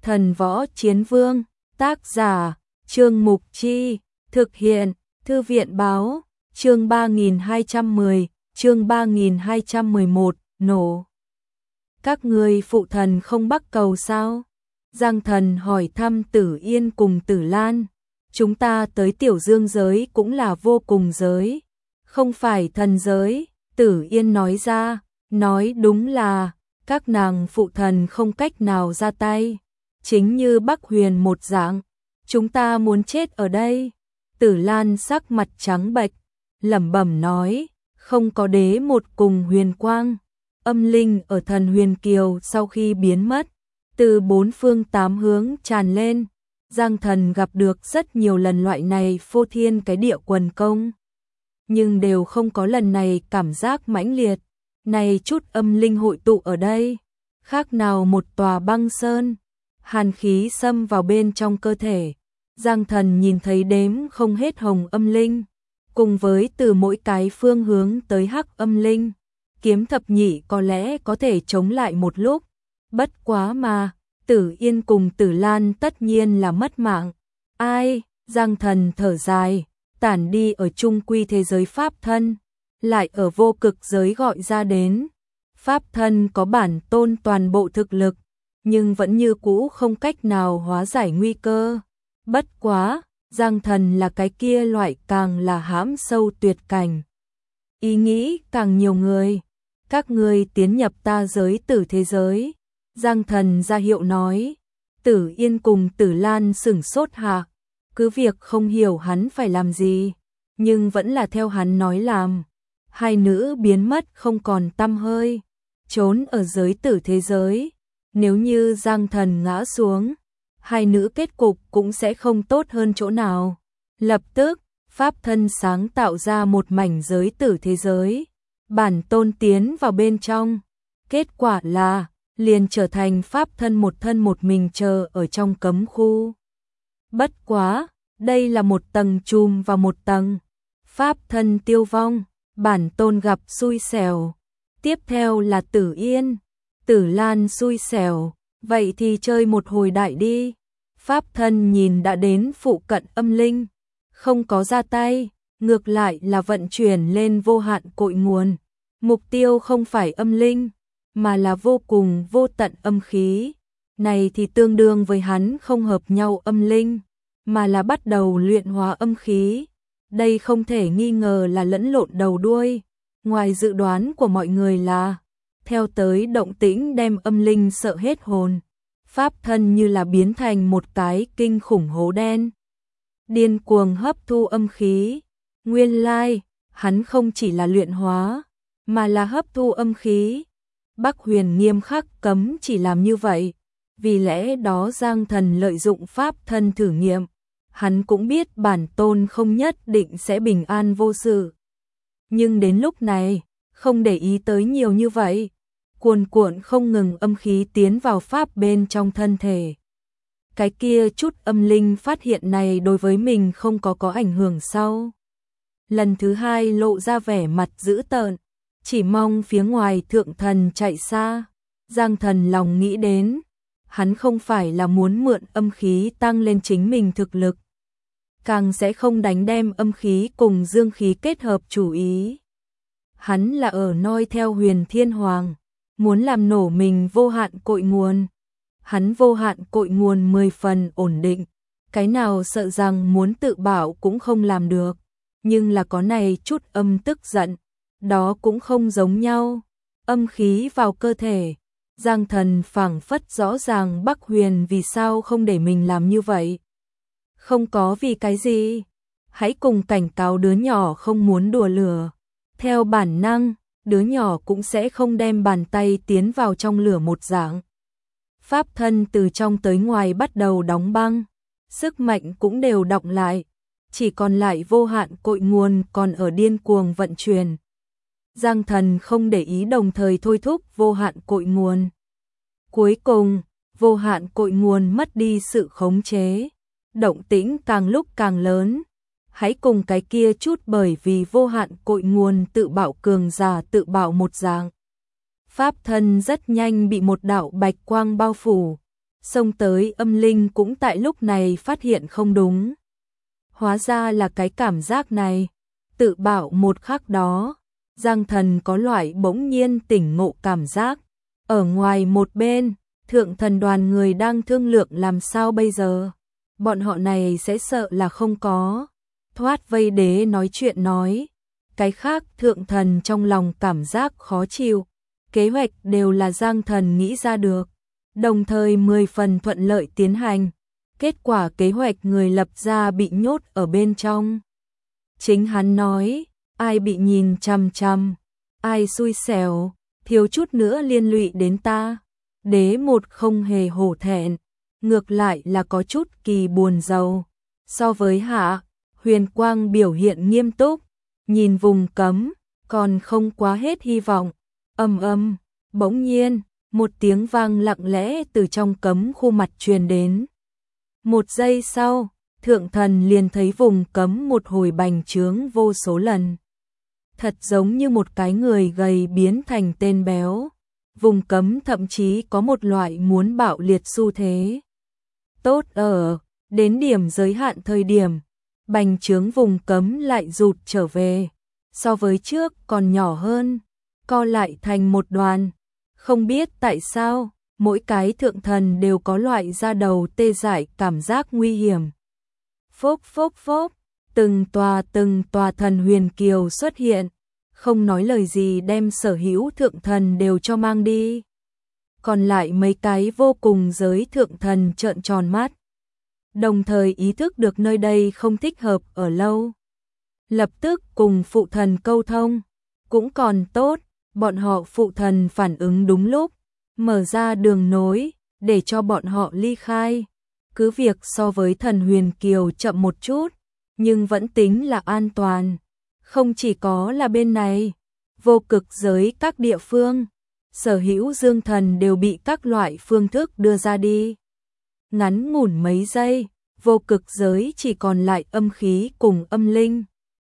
Thần Võ Chiến Vương, tác giả, Trương Mục Chi, thực hiện, Thư viện báo, chương 3210, chương 3211, nổ. Các ngươi phụ thần không bắc cầu sao? Giang Thần hỏi thăm Tử Yên cùng Tử Lan. Chúng ta tới Tiểu Dương giới cũng là vô cùng giới, không phải thần giới, Tử Yên nói ra, nói đúng là, các nàng phụ thần không cách nào ra tay, chính như Bắc Huyền một dạng, chúng ta muốn chết ở đây. Tử Lan sắc mặt trắng bệch, lẩm bẩm nói, không có đế một cùng huyền quang, âm linh ở thần huyền kiều sau khi biến mất, từ bốn phương tám hướng tràn lên. Giang Thần gặp được rất nhiều lần loại này phô thiên cái địa quần công, nhưng đều không có lần này cảm giác mãnh liệt. Này chút âm linh hội tụ ở đây, khác nào một tòa băng sơn, hàn khí xâm vào bên trong cơ thể. Giang Thần nhìn thấy đếm không hết hồng âm linh, cùng với từ mỗi cái phương hướng tới hắc âm linh, kiếm thập nhị có lẽ có thể chống lại một lúc, bất quá mà Tử Yên cùng Tử Lan tất nhiên là mất mạng. Ai? Giang Thần thở dài, tản đi ở trung quy thế giới pháp thân, lại ở vô cực giới gọi ra đến. Pháp thân có bản tôn toàn bộ thực lực, nhưng vẫn như cũ không cách nào hóa giải nguy cơ. Bất quá, Giang Thần là cái kia loại càng là hãm sâu tuyệt cảnh. Ý nghĩ càng nhiều người, các ngươi tiến nhập ta giới tử thế giới. Giang Thần ra hiệu nói. Tử Yên cùng Tử Lan sửng sốt hạ, cứ việc không hiểu hắn phải làm gì, nhưng vẫn là theo hắn nói làm. Hai nữ biến mất không còn tăm hơi, trốn ở giới tử thế giới. Nếu như Giang Thần ngã xuống, hai nữ kết cục cũng sẽ không tốt hơn chỗ nào. Lập tức, pháp thân sáng tạo ra một mảnh giới tử thế giới, bản tôn tiến vào bên trong. Kết quả là liền trở thành pháp thân một mình chờ ở trong cấm khu. Bất quá, đây là một tầng chùm vào một tầng. Pháp thân tiêu vong, bản tôn gặp xui xẻo. Tiếp theo là Tử Yên, Tử Lan xui xẻo, vậy thì chơi một hồi đại đi. Pháp thân nhìn đã đến phụ cận âm linh, không có ra tay, ngược lại là vận chuyển lên vô hạn cội nguồn. Mục tiêu không phải âm linh, mà là vô cùng vô tận âm khí. Này thì tương đương với hắn không hợp nhau âm linh, mà là bắt đầu luyện hóa âm khí. Đây không thể nghi ngờ là lẫn lộn đầu đuôi. Ngoài dự đoán của mọi người là, theo tới động tĩnh đem âm linh sợ hết hồn. Pháp thân như là biến thành một cái kinh khủng hố đen, điên cuồng hấp thu âm khí. Nguyên lai, hắn không chỉ là luyện hóa, mà là hấp thu âm khí. Bắc Huyền nghiêm khắc cấm chỉ làm như vậy, vì lẽ đó Giang Thần lợi dụng pháp thân thử nghiệm. Hắn cũng biết bản tôn không nhất định sẽ bình an vô sự, nhưng đến lúc này, không để ý tới nhiều như vậy. Cuồn cuộn không ngừng âm khí tiến vào pháp bên trong thân thể. Cái kia chút âm linh phát hiện này đối với mình không có ảnh hưởng sau. Lần thứ hai lộ ra vẻ mặt dữ tợn, chỉ mong phía ngoài thượng thần chạy xa. Giang Thần lòng nghĩ đến, hắn không phải là muốn mượn âm khí tăng lên chính mình thực lực, càng sẽ không đánh đem âm khí cùng dương khí kết hợp chủ ý. Hắn là ở noi theo Huyền Thiên Hoàng, muốn làm nổ mình vô hạn cội nguồn. Hắn vô hạn cội nguồn 10 phần ổn định, cái nào sợ rằng muốn tự bảo cũng không làm được, nhưng là có này chút âm tức giận, đó cũng không giống nhau. Âm khí vào cơ thể, Giang Thần phảng phất rõ ràng Bắc Huyền vì sao không để mình làm như vậy. Không có vì cái gì, hãy cùng cảnh cáo đứa nhỏ không muốn đùa lửa. Theo bản năng, đứa nhỏ cũng sẽ không đem bàn tay tiến vào trong lửa một dạng. Pháp thân từ trong tới ngoài bắt đầu đóng băng, sức mạnh cũng đều đọng lại, chỉ còn lại vô hạn cội nguồn còn ở điên cuồng vận chuyển. Giang Thần không để ý đồng thời thôi thúc vô hạn cội nguồn. Cuối cùng, vô hạn cội nguồn mất đi sự khống chế, động tĩnh càng lúc càng lớn. Hãy cùng cái kia chút bởi vì vô hạn cội nguồn tự bạo cường giả tự bạo một dạng. Pháp thân rất nhanh bị một đạo bạch quang bao phủ, xông tới âm linh cũng tại lúc này phát hiện không đúng. Hóa ra là cái cảm giác này, tự bảo một khắc đó, Giang Thần có loại bỗng nhiên tỉnh ngộ cảm giác. Ở ngoài một bên, thượng thần đoàn người đang thương lượng làm sao bây giờ. Bọn họ này sẽ sợ là không có thoát vây đế nói chuyện nói. Cái khác thượng thần trong lòng cảm giác khó chịu. Kế hoạch đều là Giang Thần nghĩ ra được, đồng thời 10 phần thuận lợi tiến hành. Kết quả kế hoạch người lập ra bị nhốt ở bên trong. Chính hắn nói, ai bị nhìn chằm chằm, ai xui xẻo, thiếu chút nữa liên lụy đến ta. Đế một không hề hổ thẹn, ngược lại là có chút kỳ buồn rầu. So với Hạ, Huyền Quang biểu hiện nghiêm túc, nhìn vùng cấm, còn không quá hết hy vọng. Bỗng nhiên, một tiếng vang lặng lẽ từ trong cấm khu mặt truyền đến. Một giây sau, thượng thần liền thấy vùng cấm một hồi bành trướng vô số lần. Thật giống như một cái người gầy biến thành tên béo. Vùng cấm thậm chí có một loại muốn bạo liệt xu thế. Tốt ở, đến điểm giới hạn thời điểm, bành trướng vùng cấm lại rụt trở về. So với trước còn nhỏ hơn, co lại thành một đoàn. Không biết tại sao, mỗi cái thượng thần đều có loại da đầu tê dại cảm giác nguy hiểm. Phốc phốc phốc, từng tòa thần huyền kiều xuất hiện, không nói lời gì đem sở hữu thượng thần đều cho mang đi. Còn lại mấy cái vô cùng giới thượng thần trợn tròn mắt, đồng thời ý thức được nơi đây không thích hợp ở lâu. Lập tức cùng phụ thần câu thông, cũng còn tốt, bọn họ phụ thần phản ứng đúng lúc, mở ra đường nối, để cho bọn họ ly khai. Cứ việc so với thần huyền kiều chậm một chút, nhưng vẫn tính là an toàn. Không chỉ có là bên này, vô cực giới các địa phương, sở hữu dương thần đều bị các loại phương thức đưa ra đi. Ngắn ngủn mấy giây, vô cực giới chỉ còn lại âm khí cùng âm linh.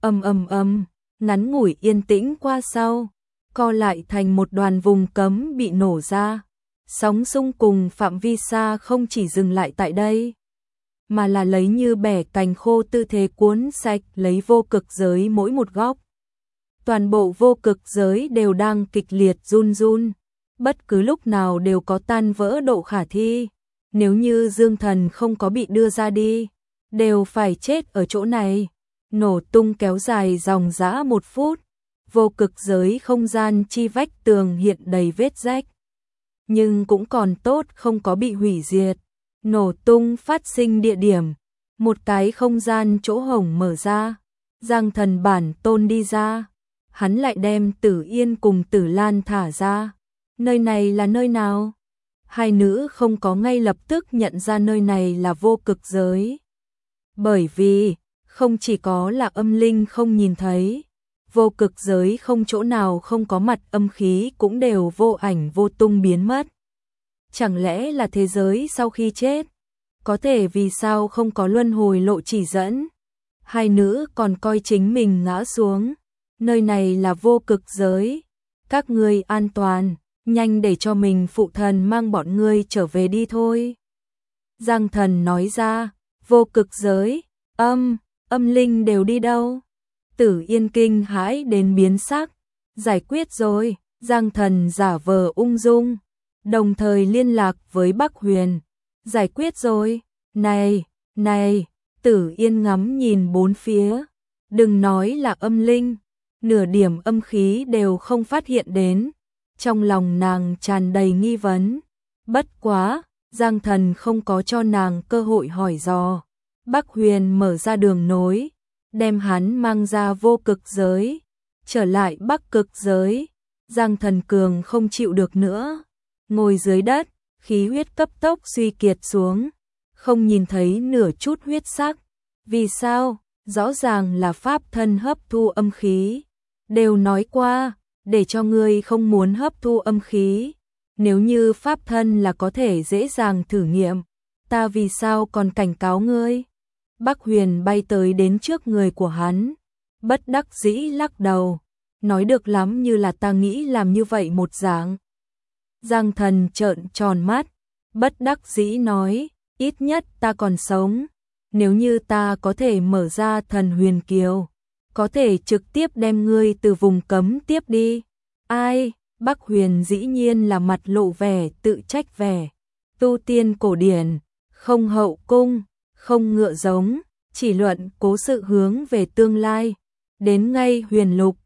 Ngắn ngủi yên tĩnh qua sau, co lại thành một đoàn vùng cấm bị nổ ra. Sóng xung cùng phạm vi xa không chỉ dừng lại tại đây, mà là lấy như bẻ cành khô tư thế cuốn sạch lấy vô cực giới mỗi một góc. Toàn bộ vô cực giới đều đang kịch liệt run run, bất cứ lúc nào đều có tan vỡ độ khả thi. Nếu như dương thần không có bị đưa ra đi, đều phải chết ở chỗ này. Nổ tung kéo dài dòng dã 1 phút, vô cực giới không gian chi vách tường hiện đầy vết rách. Nhưng cũng còn tốt không có bị hủy diệt. Nổ tung phát sinh địa điểm, một cái không gian chỗ hổng mở ra. Giang Thần bản tôn đi ra, hắn lại đem Tử Yên cùng Tử Lan thả ra. Nơi này là nơi nào? Hai nữ không có ngay lập tức nhận ra nơi này là vô cực giới. Bởi vì, không chỉ có là âm linh không nhìn thấy, vô cực giới không chỗ nào không có mặt âm khí cũng đều vô ảnh vô tung biến mất. Chẳng lẽ là thế giới sau khi chết? Có thể vì sao không có luân hồi lộ chỉ dẫn? Hai nữ còn coi chính mình ngã xuống. Nơi này là vô cực giới. Các ngươi an toàn, nhanh để cho mình phụ thần mang bọn ngươi trở về đi thôi. Giang Thần nói ra, vô cực giới, âm linh đều đi đâu? Tử Yên kinh hãi đến biến sắc. Giải quyết rồi, Giang Thần giả vờ ung dung, đồng thời liên lạc với Bắc Huyền. Giải quyết rồi, này, Tử Yên ngắm nhìn bốn phía. Đừng nói là âm linh, nửa điểm âm khí đều không phát hiện đến. Trong lòng nàng tràn đầy nghi vấn. Bất quá, Giang Thần không có cho nàng cơ hội hỏi dò. Bắc Huyền mở ra đường nối, đem hắn mang ra vô cực giới, trở lại Bắc cực giới. Giang Thần cường không chịu được nữa, ngồi dưới đất, khí huyết cấp tốc suy kiệt xuống, không nhìn thấy nửa chút huyết sắc. Vì sao? Rõ ràng là pháp thân hấp thu âm khí. Đều nói qua, để cho ngươi không muốn hấp thu âm khí. Nếu như pháp thân là có thể dễ dàng thử nghiệm, ta vì sao còn cảnh cáo ngươi? Bắc Huyền bay tới đến trước người của hắn, bất đắc dĩ lắc đầu, nói được lắm như là ta nghĩ làm như vậy một dạng. Giang Thần trợn tròn mắt, bất đắc dĩ nói, ít nhất ta còn sống. Nếu như ta có thể mở ra thần huyền kiều, có thể trực tiếp đem ngươi từ vùng cấm tiếp đi. Ai? Bắc Huyền dĩ nhiên là mặt lộ vẻ tự trách vẻ. Tu tiên cổ điển, không hậu cung, không ngựa giống, chỉ luận cố sự hướng về tương lai. Đến ngay Huyền Lục,